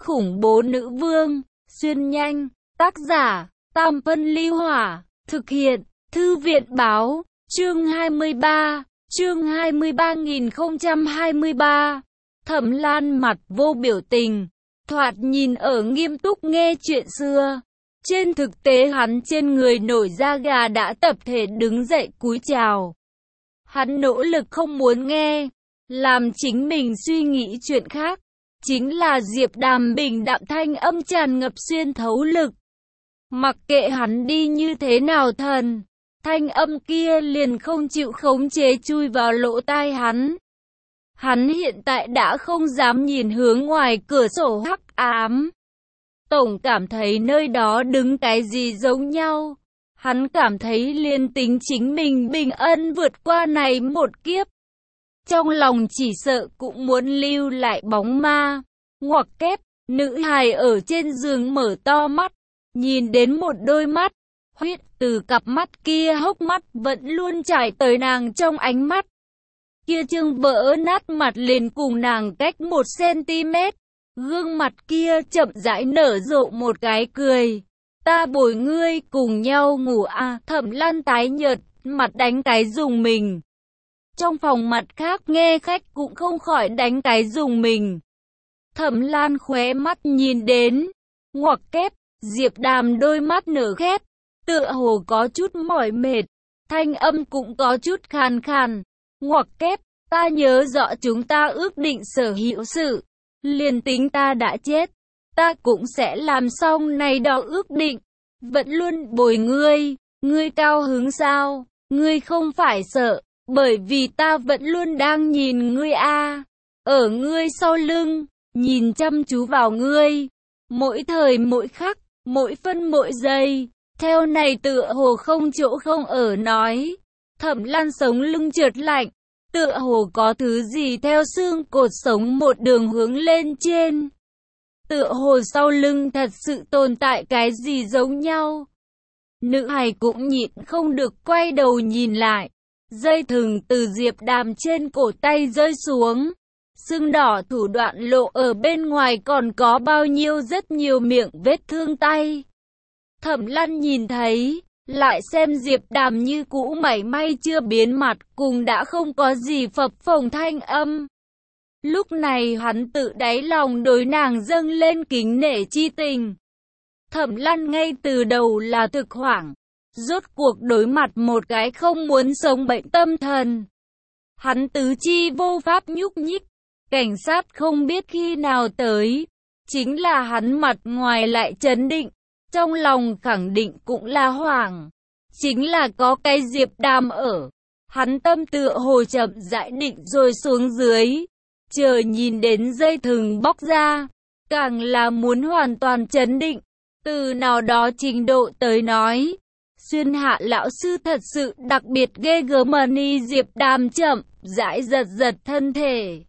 khủng bố nữ vương, xuyên nhanh, tác giả, Tam Phân Ly Hỏa, thực hiện, Thư viện Báo, chương 23, chương 23.023, Thẩm Lan mặt vô biểu tình, thoạt nhìn ở nghiêm túc nghe chuyện xưa. Trên thực tế hắn trên người nổi da gà đã tập thể đứng dậy cúi chào. Hắn nỗ lực không muốn nghe, làm chính mình suy nghĩ chuyện khác. Chính là Diệp Đàm bình đạm thanh âm tràn ngập xuyên thấu lực. Mặc kệ hắn đi như thế nào thần, thanh âm kia liền không chịu khống chế chui vào lỗ tai hắn. Hắn hiện tại đã không dám nhìn hướng ngoài cửa sổ hắc ám. Tổng cảm thấy nơi đó đứng cái gì giống nhau. Hắn cảm thấy liên tính chính mình bình ân vượt qua này một kiếp. Trong lòng chỉ sợ cũng muốn lưu lại bóng ma. Ngoặc kép, nữ hài ở trên giường mở to mắt, nhìn đến một đôi mắt. Huyết từ cặp mắt kia hốc mắt vẫn luôn chảy tới nàng trong ánh mắt. Kia trương vỡ nát mặt liền cùng nàng cách 1cm. Gương mặt kia chậm rãi nở rộ một cái cười. Ta bồi ngươi cùng nhau ngủ à. Thẩm Lan tái nhợt, mặt đánh cái dùng mình. Trong phòng mặt khác nghe khách cũng không khỏi đánh cái dùng mình. Thẩm Lan khóe mắt nhìn đến. Ngoặc kép, Diệp Đàm đôi mắt nở khép. Tựa hồ có chút mỏi mệt. Thanh âm cũng có chút khàn khàn. Ngoặc kép, ta nhớ rõ chúng ta ước định sở hữu sự. Liền tính ta đã chết, ta cũng sẽ làm xong này đó ước định. Vẫn luôn bồi ngươi, ngươi cao hứng sao? Ngươi không phải sợ, bởi vì ta vẫn luôn đang nhìn ngươi a, ở ngươi sau lưng, nhìn chăm chú vào ngươi. Mỗi thời mỗi khắc, mỗi phân mỗi giây, theo này tựa hồ không chỗ không ở nói. Thẩm Lan sống lưng trượt lạnh. Tựa hồ có thứ gì theo xương cột sống một đường hướng lên trên. Tựa hồ sau lưng thật sự tồn tại cái gì giống nhau. Nữ hài cũng nhịn không được quay đầu nhìn lại. Dây thừng từ Diệp Đàm trên cổ tay rơi xuống. Sưng đỏ thủ đoạn lộ ở bên ngoài còn có bao nhiêu rất nhiều miệng vết thương tay. Thẩm Lan nhìn thấy. Lại xem Diệp Đàm như cũ mảy may chưa biến mặt, cùng đã không có gì phập phồng thanh âm. Lúc này hắn tự đáy lòng đối nàng dâng lên kính nể chi tình. Thẩm Lan ngay từ đầu là thực hoảng, rốt cuộc đối mặt một cái không muốn sống bệnh tâm thần. Hắn tứ chi vô pháp nhúc nhích, cảnh sát không biết khi nào tới, chính là hắn mặt ngoài lại trấn định. Trong lòng khẳng định cũng là hoảng. Chính là có cái Diệp Đàm ở. Hắn tâm tựa hồ chậm rãi định rồi xuống dưới. Chờ nhìn đến dây thừng bóc ra. Càng là muốn hoàn toàn trấn định. Từ nào đó trình độ tới nói. Xuyên Hạ lão sư thật sự đặc biệt ghê gớm. Diệp Đàm chậm rãi giật giật thân thể.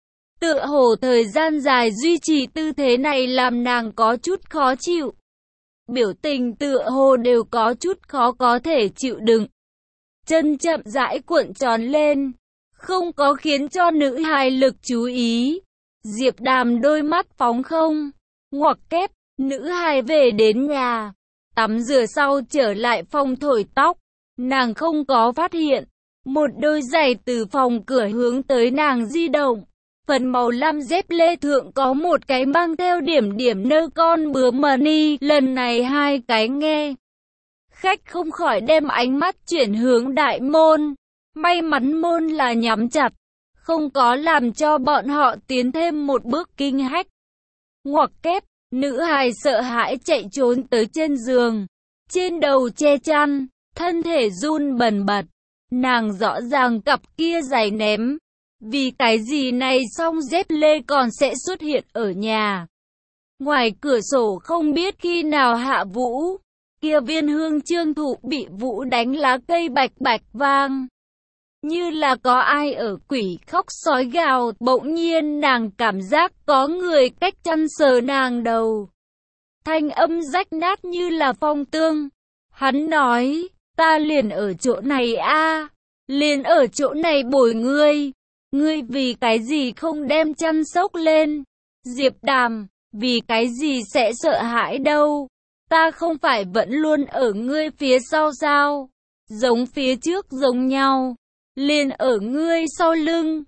Tựa hồ thời gian dài duy trì tư thế này làm nàng có chút khó chịu. Biểu tình tựa hồ đều có chút khó có thể chịu đựng. Chân chậm rãi cuộn tròn lên, không có khiến cho nữ hài lực chú ý. Diệp Đàm đôi mắt phóng không, ngoặc kép, nữ hài về đến nhà, tắm rửa sau trở lại phòng thổi tóc. Nàng không có phát hiện, một đôi giày từ phòng cửa hướng tới nàng di động. Phần màu lam dép lê thượng có một cái mang theo điểm điểm nơ con bướm ni. Lần này hai cái nghe. Khách không khỏi đem ánh mắt chuyển hướng đại môn. May mắn môn là nhắm chặt. Không có làm cho bọn họ tiến thêm một bước kinh hách. Ngoặc kép, nữ hài sợ hãi chạy trốn tới trên giường. Trên đầu che chăn, thân thể run bần bật. Nàng rõ ràng cặp kia giày ném. Vì cái gì này xong dép lê còn sẽ xuất hiện ở nhà. Ngoài cửa sổ không biết khi nào hạ vũ. Kia viên hương trương thụ bị vũ đánh lá cây bạch bạch vang. Như là có ai ở quỷ khóc sói gào. Bỗng nhiên nàng cảm giác có người cách chăn sờ nàng đầu. Thanh âm rách nát như là phong tương. Hắn nói, ta liền ở chỗ này a, liền ở chỗ này bồi ngươi. Ngươi vì cái gì không đem chăn xốc lên? Diệp Đàm, Vì cái gì sẽ sợ hãi đâu? Ta không phải vẫn luôn ở ngươi phía sau sao? Giống phía trước giống nhau, liền ở ngươi sau lưng.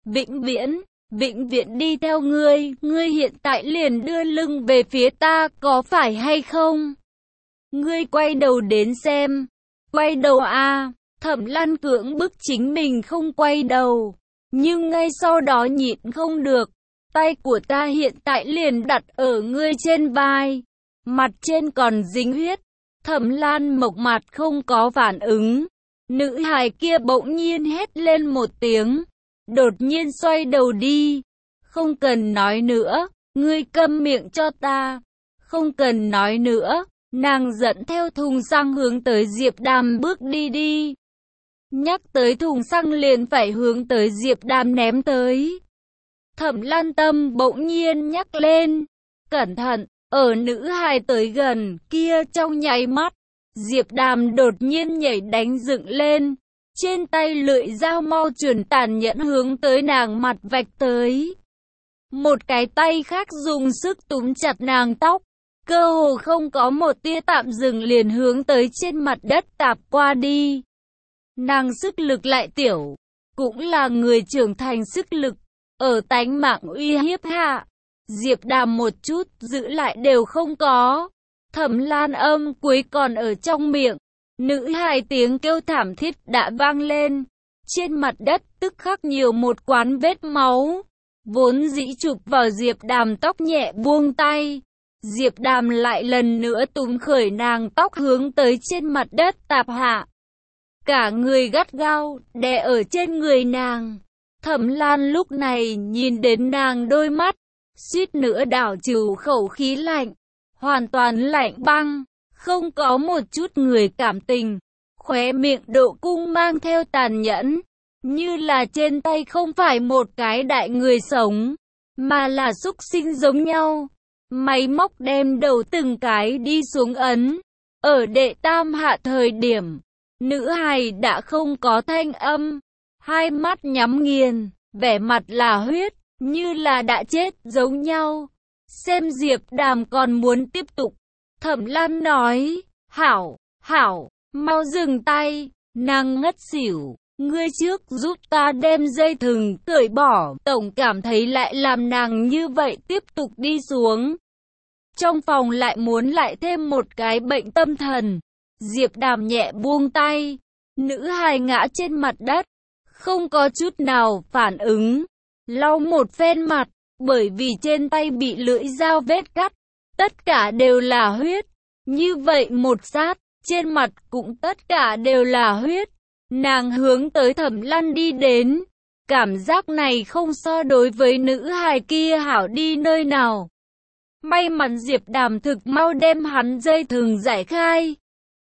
Vĩnh viễn đi theo ngươi, ngươi hiện tại liền đưa lưng về phía ta, có phải hay không? Ngươi quay đầu đến xem. Quay đầu à? Thẩm Lan cưỡng bức chính mình không quay đầu. Nhưng ngay sau đó nhịn không được. Tay của ta hiện tại liền đặt ở ngươi trên vai. Mặt trên còn dính huyết. Thẩm Lan mộc mặt không có phản ứng. Nữ hài kia bỗng nhiên hét lên một tiếng. Đột nhiên xoay đầu đi. Không cần nói nữa. Ngươi câm miệng cho ta. Không cần nói nữa. Nàng dẫn theo thùng xăng hướng tới Diệp Đàm bước đi. Nhắc tới thùng xăng liền phải hướng tới Diệp Đàm ném tới. Thẩm Lan tâm bỗng nhiên nhắc lên. Cẩn thận, ở nữ hài tới gần kia trong nháy mắt. Diệp Đàm đột nhiên nhảy đánh dựng lên. Trên tay lưỡi dao mau chuẩn tàn nhẫn hướng tới nàng mặt vạch tới. Một cái tay khác dùng sức túm chặt nàng tóc. Cơ hồ không có một tia tạm dừng liền hướng tới trên mặt đất tạp qua đi. Nàng sức lực lại tiểu, cũng là người trưởng thành sức lực, ở tánh mạng uy hiếp hạ. Diệp Đàm một chút giữ lại đều không có. Thẩm Lan âm cuối còn ở trong miệng. Nữ hài tiếng kêu thảm thiết đã vang lên. Trên mặt đất tức khắc nhiều một quán vết máu. Vốn dĩ chụp vào Diệp Đàm tóc nhẹ buông tay. Diệp Đàm lại lần nữa túm khởi nàng tóc hướng tới trên mặt đất tạp hạ. Cả người gắt gao, đè ở trên người nàng. Thẩm Lan lúc này nhìn đến nàng đôi mắt, suýt nữa đảo trừ khẩu khí lạnh. Hoàn toàn lạnh băng, không có một chút người cảm tình. Khóe miệng độ cung mang theo tàn nhẫn, như là trên tay không phải một cái đại người sống, mà là súc sinh giống nhau. Máy móc đem đầu từng cái đi xuống ấn. Ở đệ tam hạ thời điểm, nữ hài đã không có thanh âm, hai mắt nhắm nghiền, vẻ mặt là huyết, như là đã chết giống nhau. Xem Diệp Đàm còn muốn tiếp tục. Thẩm Lan nói, hảo, mau dừng tay. Nàng ngất xỉu. Ngươi trước giúp ta đem dây thừng cởi bỏ. Tổng cảm thấy lại làm nàng như vậy tiếp tục đi xuống. Trong phòng lại muốn lại thêm một cái bệnh tâm thần. Diệp Đàm nhẹ buông tay. Nữ hài ngã trên mặt đất, không có chút nào phản ứng. Lau một phen mặt, bởi vì trên tay bị lưỡi dao vết cắt, tất cả đều là huyết. Như vậy một sát, trên mặt cũng tất cả đều là huyết. Nàng hướng tới Thẩm Lan đi đến. Cảm giác này không so đối với nữ hài kia hảo đi nơi nào. May mắn Diệp Đàm thực mau đem hắn dây thừng giải khai.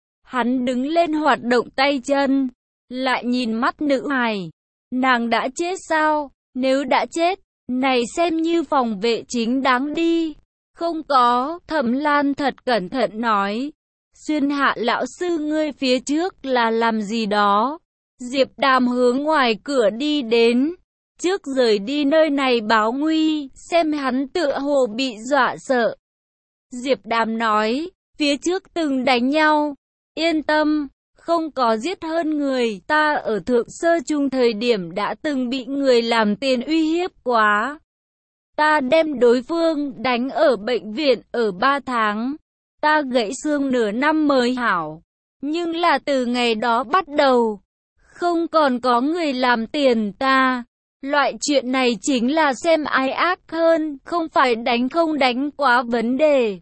Hắn đứng lên hoạt động tay chân, lại nhìn mắt nữ hài. Nàng đã chết sao? Nếu đã chết, này xem như phòng vệ chính đáng đi. Không có, Thẩm Lan thật cẩn thận nói. Xuyên Hạ lão sư ngươi phía trước là làm gì đó? Diệp Đàm hướng ngoài cửa đi đến. Trước rời đi nơi này báo nguy, xem hắn tựa hồ bị dọa sợ. Diệp Đàm nói, phía trước từng đánh nhau. Yên tâm, không có giết hơn người. Ta ở thượng sơ trung thời điểm đã từng bị người làm tiền uy hiếp quá. Ta đem đối phương đánh ở bệnh viện ở 3 tháng. Ta gãy xương nửa năm mới hảo. Nhưng là từ ngày đó bắt đầu, không còn có người làm tiền ta. Loại chuyện này chính là xem ai ác hơn, không phải đánh không đánh quá vấn đề,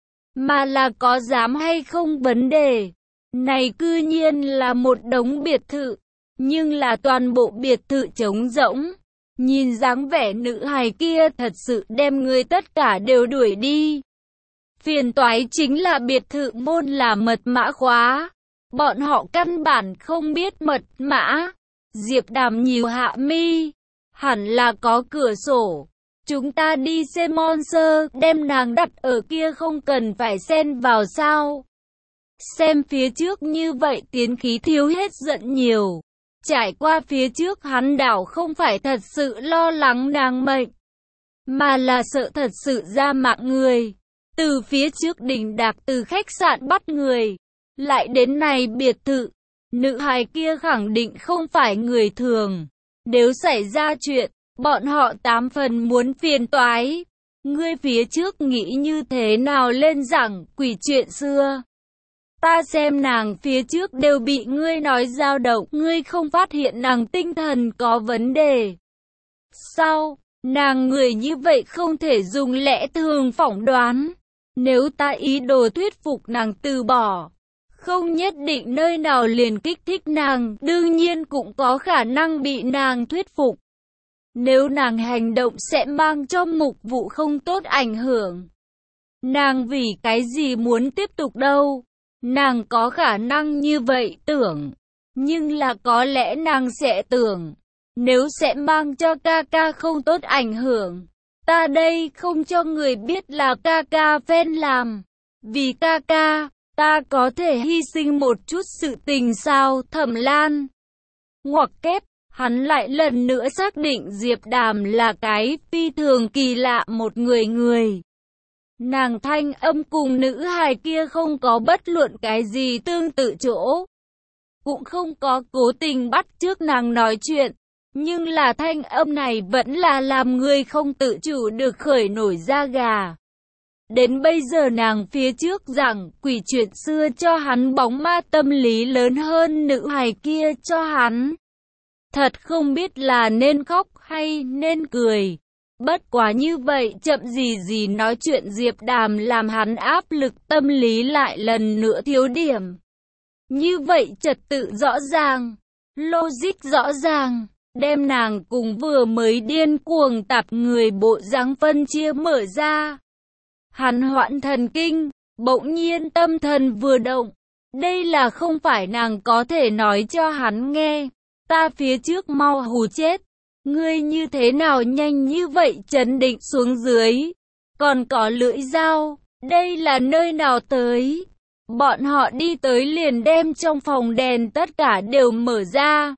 mà là có dám hay không vấn đề. Này cư nhiên là một đống biệt thự, nhưng là toàn bộ biệt thự trống rỗng. Nhìn dáng vẻ nữ hài kia thật sự đem người tất cả đều đuổi đi. Phiền toái chính là biệt thự môn là mật mã khóa. Bọn họ căn bản không biết mật mã. Diệp Đàm nhíu hạ mi. Hẳn là có cửa sổ. Chúng ta đi xem monster, đem nàng đặt ở kia không cần phải xen vào sao. Xem phía trước như vậy tiến khí thiếu hết giận nhiều. Trải qua phía trước hắn đảo không phải thật sự lo lắng nàng mệnh. mà là sợ thật sự ra mạng người. Từ phía trước đỉnh đạc, từ khách sạn bắt người, lại đến này biệt thự. Nữ hài kia khẳng định không phải người thường. Nếu xảy ra chuyện, bọn họ 8 phần muốn phiền toái. Ngươi phía trước nghĩ như thế nào lên giảng quỷ chuyện xưa? Ta xem nàng phía trước đều bị ngươi nói dao động, ngươi không phát hiện nàng tinh thần có vấn đề. Sao? Nàng người như vậy không thể dùng lẽ thường phỏng đoán. Nếu ta ý đồ thuyết phục nàng từ bỏ, không nhất định nơi nào liền kích thích nàng, đương nhiên cũng có khả năng bị nàng thuyết phục. Nếu nàng hành động sẽ mang cho mục vụ không tốt ảnh hưởng. Nàng vì cái gì muốn tiếp tục đâu? Nàng có khả năng như vậy tưởng, nhưng là có lẽ nàng sẽ tưởng, nếu sẽ mang cho ca ca không tốt ảnh hưởng. Ta đây không cho người biết là ca ca phen làm. Vì ca ca, ta có thể hy sinh một chút sự tình sao? Thẩm Lan ngoặc kép, hắn lại lần nữa xác định Diệp Đàm là cái phi thường kỳ lạ một người. Nàng thanh âm cùng nữ hài kia không có bất luận cái gì tương tự chỗ. Cũng không có cố tình bắt chước nàng nói chuyện. Nhưng là thanh âm này vẫn là làm người không tự chủ được khởi nổi da gà. Đến bây giờ nàng phía trước rằng quỷ chuyện xưa cho hắn bóng ma tâm lý lớn hơn nữ hài kia cho hắn. Thật không biết là nên khóc hay nên cười. Bất quá như vậy chậm gì nói chuyện Diệp Đàm làm hắn áp lực tâm lý lại lần nữa thiếu điểm. Như vậy trật tự rõ ràng, logic rõ ràng, đem nàng cùng vừa mới điên cuồng tạp người bộ dáng phân chia mở ra. Hắn hoãn thần kinh, bỗng nhiên tâm thần vừa động. Đây là không phải nàng có thể nói cho hắn nghe. Ta phía trước mau hù chết. Ngươi như thế nào nhanh như vậy? Trấn định xuống dưới. Còn có lưỡi dao. Đây là nơi nào tới? Bọn họ đi tới liền đem trong phòng đèn tất cả đều mở ra.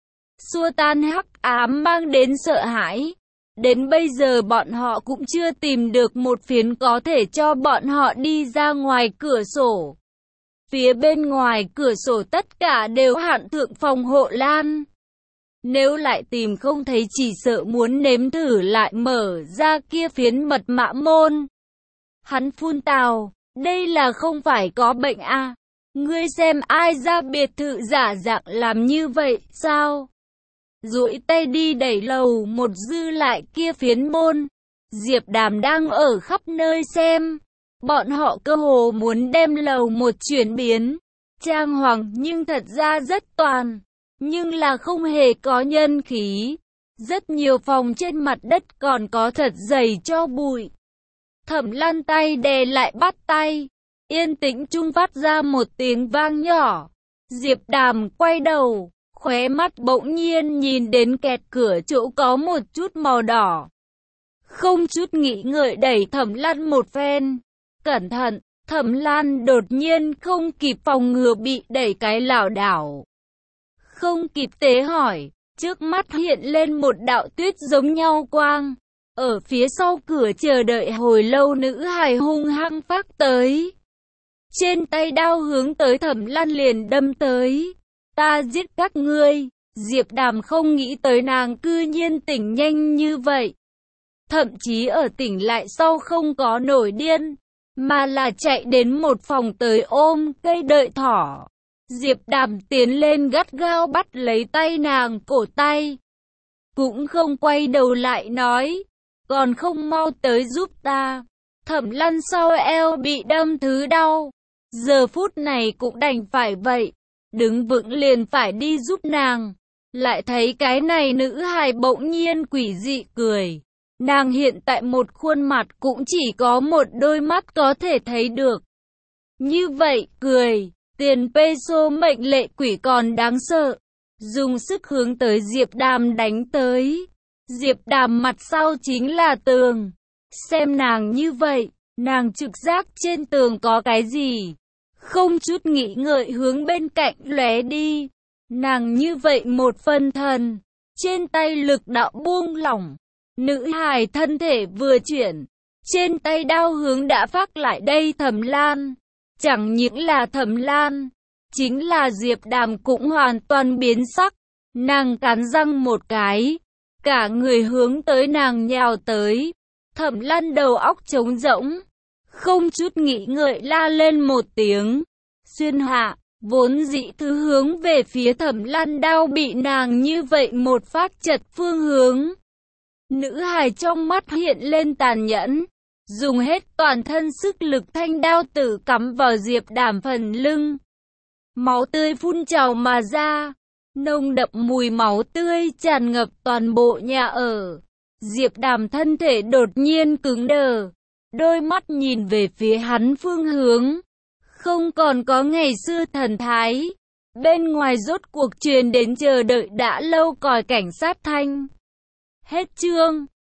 Xua tan hắc ám mang đến sợ hãi. Đến bây giờ bọn họ cũng chưa tìm được một phiến có thể cho bọn họ đi ra ngoài cửa sổ. Phía bên ngoài cửa sổ tất cả đều hạn thượng phòng hộ lan. Nếu lại tìm không thấy chỉ sợ muốn nếm thử lại mở ra kia phiến mật mã môn. Hắn phun tào, đây là không phải có bệnh à? Ngươi xem ai ra biệt thự giả dạng làm như vậy sao? Duỗi tay đi đẩy lầu một dư lại kia phiến môn. Diệp Đàm đang ở khắp nơi xem. Bọn họ cơ hồ muốn đem lầu một chuyển biến. Trang hoàng nhưng thật ra rất toàn. Nhưng là không hề có nhân khí. Rất nhiều phòng trên mặt đất còn có thật dày cho bụi. Thẩm Lan tay đè lại bắt tay. Yên tĩnh trung phát ra một tiếng vang nhỏ. Diệp Đàm quay đầu. Khóe mắt bỗng nhiên nhìn đến kẹt cửa chỗ có một chút màu đỏ. Không chút nghĩ ngợi đẩy Thẩm Lan một phen. Cẩn thận, Thẩm Lan đột nhiên không kịp phòng ngừa bị đẩy cái lảo đảo. Không kịp tế hỏi, trước mắt hiện lên một đạo tuyết giống nhau quang. Ở phía sau cửa chờ đợi hồi lâu nữ hài hung hăng phác tới. Trên tay đao hướng tới Thẩm Lan liền đâm tới. Ta giết các ngươi. Diệp Đàm không nghĩ tới nàng cư nhiên tỉnh nhanh như vậy. Thậm chí ở tỉnh lại sau không có nổi điên, mà là chạy đến một phòng tới ôm cây đợi thỏ. Diệp Đàm tiến lên gắt gao bắt lấy tay nàng cổ tay. Cũng không quay đầu lại nói, còn không mau tới giúp ta. Thẩm Lan sau eo bị đâm thứ đau. Giờ phút này cũng đành phải vậy. Đứng vững liền phải đi giúp nàng. Lại thấy cái này nữ hài bỗng nhiên quỷ dị cười. Nàng hiện tại một khuôn mặt cũng chỉ có một đôi mắt có thể thấy được. Như vậy cười, tiền peso mệnh lệ quỷ còn đáng sợ. Dùng sức hướng tới Diệp Đàm đánh tới. Diệp Đàm mặt sau chính là tường. Xem nàng như vậy, nàng trực giác trên tường có cái gì. Không chút nghĩ ngợi hướng bên cạnh lóe đi. Nàng như vậy một phân thần. Trên tay lực đạo buông lỏng. Nữ hài thân thể vừa chuyển, trên tay đao hướng đã phác lại đây Thẩm Lan. Chẳng những là Thẩm Lan, chính là Diệp Đàm cũng hoàn toàn biến sắc. Nàng cắn răng một cái, cả người hướng tới nàng nhào tới. Thẩm Lan đầu óc trống rỗng, không chút nghĩ ngợi la lên một tiếng. Xuyên hạ, vốn dĩ thứ hướng về phía Thẩm Lan đao bị nàng như vậy một phát chật phương hướng. Nữ hài trong mắt hiện lên tàn nhẫn, dùng hết toàn thân sức lực thanh đao tử cắm vào Diệp Đàm phần lưng. Máu tươi phun trào mà ra, nồng đậm mùi máu tươi tràn ngập toàn bộ nhà ở. Diệp Đàm thân thể đột nhiên cứng đờ, đôi mắt nhìn về phía hắn phương hướng, không còn có ngày xưa thần thái. Bên ngoài rốt cuộc truyền đến chờ đợi đã lâu còi cảnh sát thanh. Hết chương.